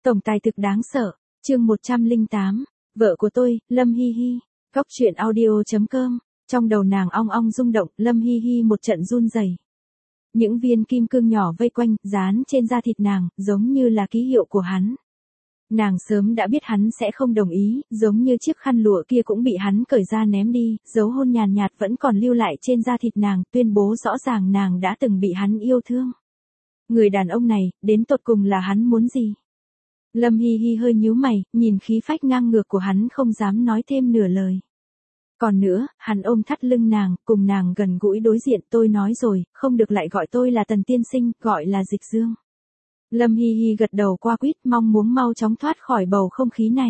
Tổng tài thực đáng sợ, chương 108, vợ của tôi, Lâm Hi Hi, góc truyện audio.com, trong đầu nàng ong ong rung động, Lâm Hi Hi một trận run rẩy. Những viên kim cương nhỏ vây quanh, dán trên da thịt nàng, giống như là ký hiệu của hắn. Nàng sớm đã biết hắn sẽ không đồng ý, giống như chiếc khăn lụa kia cũng bị hắn cởi ra ném đi, dấu hôn nhàn nhạt vẫn còn lưu lại trên da thịt nàng, tuyên bố rõ ràng nàng đã từng bị hắn yêu thương. Người đàn ông này, đến tột cùng là hắn muốn gì? Lâm Hi Hi hơi nhíu mày, nhìn khí phách ngang ngược của hắn không dám nói thêm nửa lời. Còn nữa, hắn ôm thắt lưng nàng, cùng nàng gần gũi đối diện, tôi nói rồi, không được lại gọi tôi là Tần tiên sinh, gọi là Dịch Dương. Lâm Hi Hi gật đầu qua quýt, mong muốn mau chóng thoát khỏi bầu không khí này.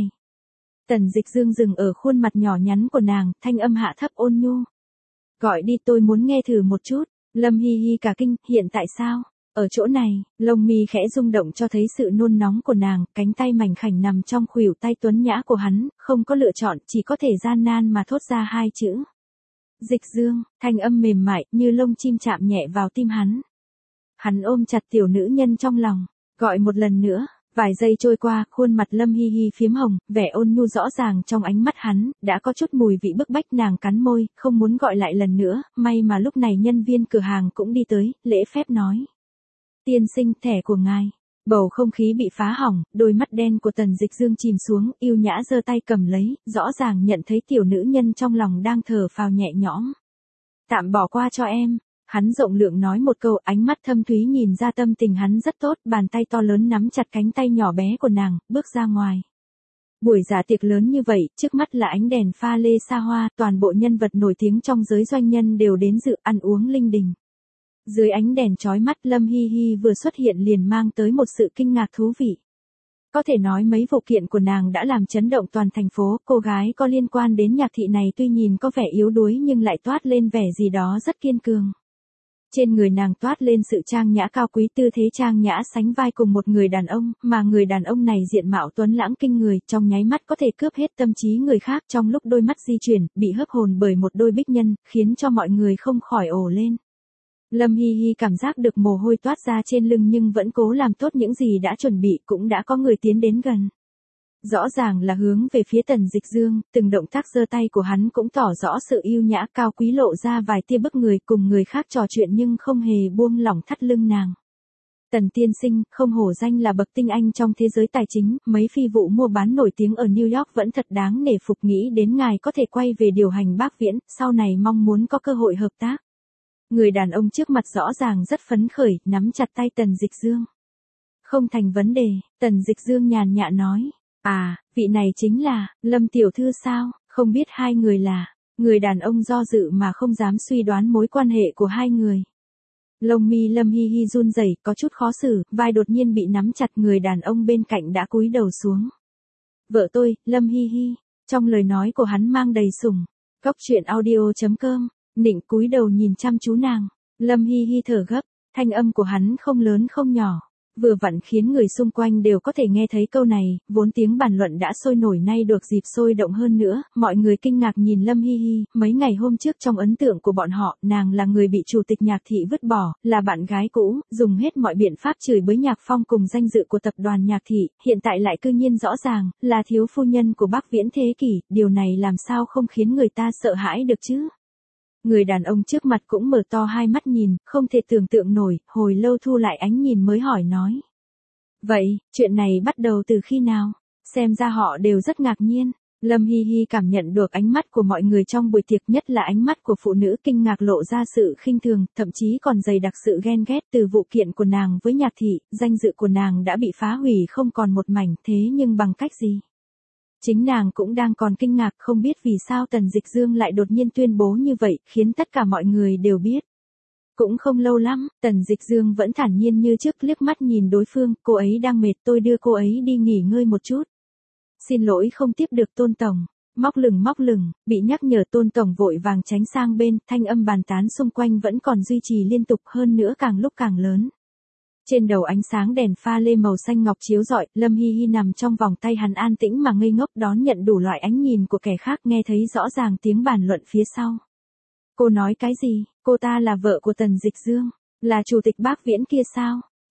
Tần Dịch Dương dừng ở khuôn mặt nhỏ nhắn của nàng, thanh âm hạ thấp ôn nhu. Gọi đi, tôi muốn nghe thử một chút. Lâm Hi Hi cả kinh, hiện tại sao? Ở chỗ này, lông mi khẽ rung động cho thấy sự nôn nóng của nàng, cánh tay mảnh khảnh nằm trong khuỷu tay tuấn nhã của hắn, không có lựa chọn, chỉ có thể gian nan mà thốt ra hai chữ. Dịch Dương, thanh âm mềm mại, như lông chim chạm nhẹ vào tim hắn. Hắn ôm chặt tiểu nữ nhân trong lòng, gọi một lần nữa. Vài giây trôi qua, khuôn mặt Lâm Hi Hi phiếm hồng, vẻ ôn nhu rõ ràng trong ánh mắt hắn, đã có chút mùi vị bức bách, nàng cắn môi, không muốn gọi lại lần nữa, may mà lúc này nhân viên cửa hàng cũng đi tới, lễ phép nói. Tiên sinh, thẻ của ngài. Bầu không khí bị phá hỏng, đôi mắt đen của Tần Dịch Dương chìm xuống, yêu nhã giơ tay cầm lấy, rõ ràng nhận thấy tiểu nữ nhân trong lòng đang thở phào nhẹ nhõm. Tạm bỏ qua cho em. Hắn rộng lượng nói một câu, ánh mắt thâm thúy nhìn ra tâm tình hắn rất tốt, bàn tay to lớn nắm chặt cánh tay nhỏ bé của nàng, bước ra ngoài. Buổi dạ tiệc lớn như vậy, trước mắt là ánh đèn pha lê xa hoa, toàn bộ nhân vật nổi tiếng trong giới doanh nhân đều đến dự ăn uống linh đình. Dưới ánh đèn chói mắt, Lâm Hi Hi vừa xuất hiện liền mang tới một sự kinh ngạc thú vị. Có thể nói mấy vụ kiện của nàng đã làm chấn động toàn thành phố, cô gái có liên quan đến nhạc thị này tuy nhìn có vẻ yếu đuối nhưng lại toát lên vẻ gì đó rất kiên cường. Trên người nàng toát lên sự trang nhã cao quý, tư thế trang nhã sánh vai cùng một người đàn ông, mà người đàn ông này diện mạo tuấn lãng kinh người, trong nháy mắt có thể cướp hết tâm trí người khác, trong lúc đôi mắt di chuyển, bị hấp hồn bởi một đôi bích nhân, khiến cho mọi người không khỏi ồ lên. Lâm Hi Hi cảm giác được mồ hôi toát ra trên lưng nhưng vẫn cố làm tốt những gì đã chuẩn bị, cũng đã có người tiến đến gần. Rõ ràng là hướng về phía Tần Dịch Dương, từng động tác giơ tay của hắn cũng tỏ rõ sự yêu nhã cao quý, lộ ra vài tia bức người, cùng người khác trò chuyện nhưng không hề buông lỏng thắt lưng nàng. Tần tiên sinh, không hổ danh là bậc tinh anh trong thế giới tài chính, mấy phi vụ mua bán nổi tiếng ở New York vẫn thật đáng nể phục, nghĩ đến ngài có thể quay về điều hành Bác Viễn, sau này mong muốn có cơ hội hợp tác. Người đàn ông trước mặt rõ ràng rất phấn khởi, nắm chặt tay Tần Dịch Dương. Không thành vấn đề, Tần Dịch Dương nhàn nhã nói. À, vị này chính là, Lâm tiểu thư sao, không biết hai người là, người đàn ông do dự mà không dám suy đoán mối quan hệ của hai người. Lông mi Lâm Hi Hi run rẩy, có chút khó xử, vai đột nhiên bị nắm chặt, người đàn ông bên cạnh đã cúi đầu xuống. Vợ tôi, Lâm Hi Hi, trong lời nói của hắn mang đầy sủng. Góc truyện audio.com, Nịnh cúi đầu nhìn chăm chú nàng, Lâm Hi Hi thở gấp, thanh âm của hắn không lớn không nhỏ. Vừa vặn khiến người xung quanh đều có thể nghe thấy câu này, vốn tiếng bàn luận đã sôi nổi nay được dịp sôi động hơn nữa, mọi người kinh ngạc nhìn Lâm Hi Hi, mấy ngày hôm trước trong ấn tượng của bọn họ, nàng là người bị chủ tịch Nhạc thị vứt bỏ, là bạn gái cũ, dùng hết mọi biện pháp chửi bới Nhạc Phong cùng danh dự của tập đoàn Nhạc thị, hiện tại lại cư nhiên rõ ràng, là thiếu phu nhân của Bác Viễn thế kỷ, điều này làm sao không khiến người ta sợ hãi được chứ? Người đàn ông trước mặt cũng mở to hai mắt nhìn, không thể tưởng tượng nổi, hồi lâu thu lại ánh nhìn mới hỏi nói. Vậy, chuyện này bắt đầu từ khi nào? Xem ra họ đều rất ngạc nhiên. Lâm Hi Hi cảm nhận được ánh mắt của mọi người trong buổi tiệc, nhất là ánh mắt của phụ nữ kinh ngạc lộ ra sự khinh thường, thậm chí còn dày đặc sự ghen ghét từ vụ kiện của nàng với Nhạc thị, danh dự của nàng đã bị phá hủy không còn một mảnh, thế nhưng bằng cách gì? Chính nàng cũng đang còn kinh ngạc, không biết vì sao Tần Dịch Dương lại đột nhiên tuyên bố như vậy, khiến tất cả mọi người đều biết. Cũng không lâu lắm, Tần Dịch Dương vẫn thản nhiên như trước, liếc mắt nhìn đối phương, cô ấy đang mệt, tôi đưa cô ấy đi nghỉ ngơi một chút. Xin lỗi không tiếp được Tôn tổng. Móc lửng, bị nhắc nhở Tôn tổng vội vàng tránh sang bên, thanh âm bàn tán xung quanh vẫn còn duy trì liên tục, hơn nữa càng lúc càng lớn. Trên đầu ánh sáng đèn pha lê màu xanh ngọc chiếu rọi, Lâm Hi Hi nằm trong vòng tay hắn an tĩnh mà ngây ngốc, đón nhận đủ loại ánh nhìn của kẻ khác, nghe thấy rõ ràng tiếng bàn luận phía sau. Cô nói cái gì? Cô ta là vợ của Tần Dịch Dương, là chủ tịch Bác Viễn kia sao?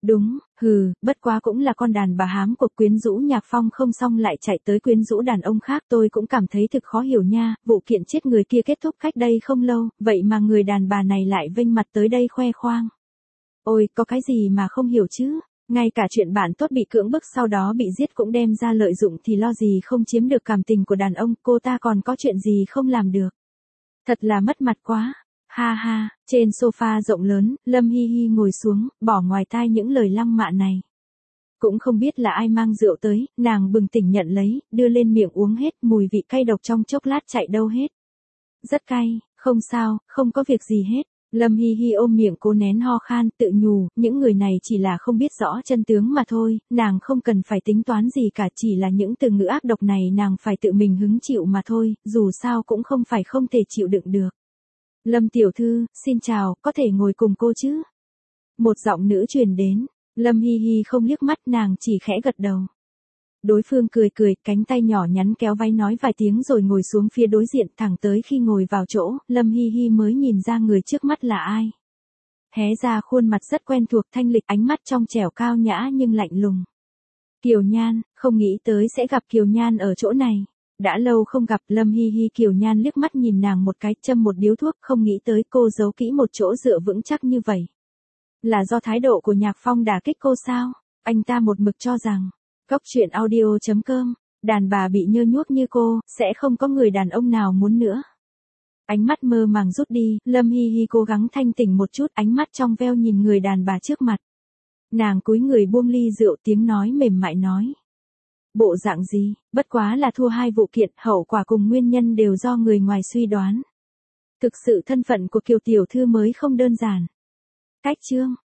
Đúng, bất quá cũng là con đàn bà hám cuộc quyến rũ Nhạc Phong không xong lại chạy tới quyến rũ đàn ông khác, tôi cũng cảm thấy thực khó hiểu nha, vụ kiện chết người kia kết thúc cách đây không lâu, vậy mà người đàn bà này lại vênh mặt tới đây khoe khoang. Ôi, có cái gì mà không hiểu chứ, ngay cả chuyện bạn tốt bị cưỡng bức sau đó bị giết cũng đem ra lợi dụng thì lo gì không chiếm được cảm tình của đàn ông, cô ta còn có chuyện gì không làm được. Thật là mất mặt quá. Ha ha, trên sofa rộng lớn, Lâm Hi Hi ngồi xuống, bỏ ngoài tai những lời lăng mạ này. Cũng không biết là ai mang rượu tới, nàng bừng tỉnh nhận lấy, đưa lên miệng uống hết, mùi vị cay độc trong chốc lát chạy đâu hết. Rất cay, không sao, không có việc gì hết. Lâm Hi Hi ôm miệng cố nén ho khan, tự nhủ, những người này chỉ là không biết rõ chân tướng mà thôi, nàng không cần phải tính toán gì cả, chỉ là những từ ngữ ác độc này nàng phải tự mình hứng chịu mà thôi, dù sao cũng không phải không thể chịu đựng được. Lâm tiểu thư, xin chào, có thể ngồi cùng cô chứ? Một giọng nữ truyền đến, Lâm Hi Hi không liếc mắt, nàng chỉ khẽ gật đầu. Đối phương cười cười, cánh tay nhỏ nhắn kéo váy nói vài tiếng rồi ngồi xuống phía đối diện, thẳng tới khi ngồi vào chỗ, Lâm Hi Hi mới nhìn ra người trước mắt là ai. Hé ra khuôn mặt rất quen thuộc, thanh lịch, ánh mắt trong trẻo cao nhã nhưng lạnh lùng. Kiều Nhan, không nghĩ tới sẽ gặp Kiều Nhan ở chỗ này. Đã lâu không gặp, Lâm Hi Hi. Kiều Nhan liếc mắt nhìn nàng một cái, châm một điếu thuốc, không nghĩ tới cô giấu kỹ một chỗ dựa vững chắc như vậy. Là do thái độ của Nhạc Phong đả kích cô sao? Anh ta một mực cho rằng, Cốc truyện audio.com, đàn bà bị nhơ nhuốc như cô, sẽ không có người đàn ông nào muốn nữa. Ánh mắt mơ màng rút đi, Lâm Hi Hi cố gắng thanh tỉnh một chút, ánh mắt trong veo nhìn người đàn bà trước mặt. Nàng cúi người buông ly rượu, tiếng nói mềm mại nói. Bộ dạng gì, bất quá là thua 2 vụ kiện, hậu quả cùng nguyên nhân đều do người ngoài suy đoán. Thực sự thân phận của Kiều tiểu thư mới không đơn giản. Cách chương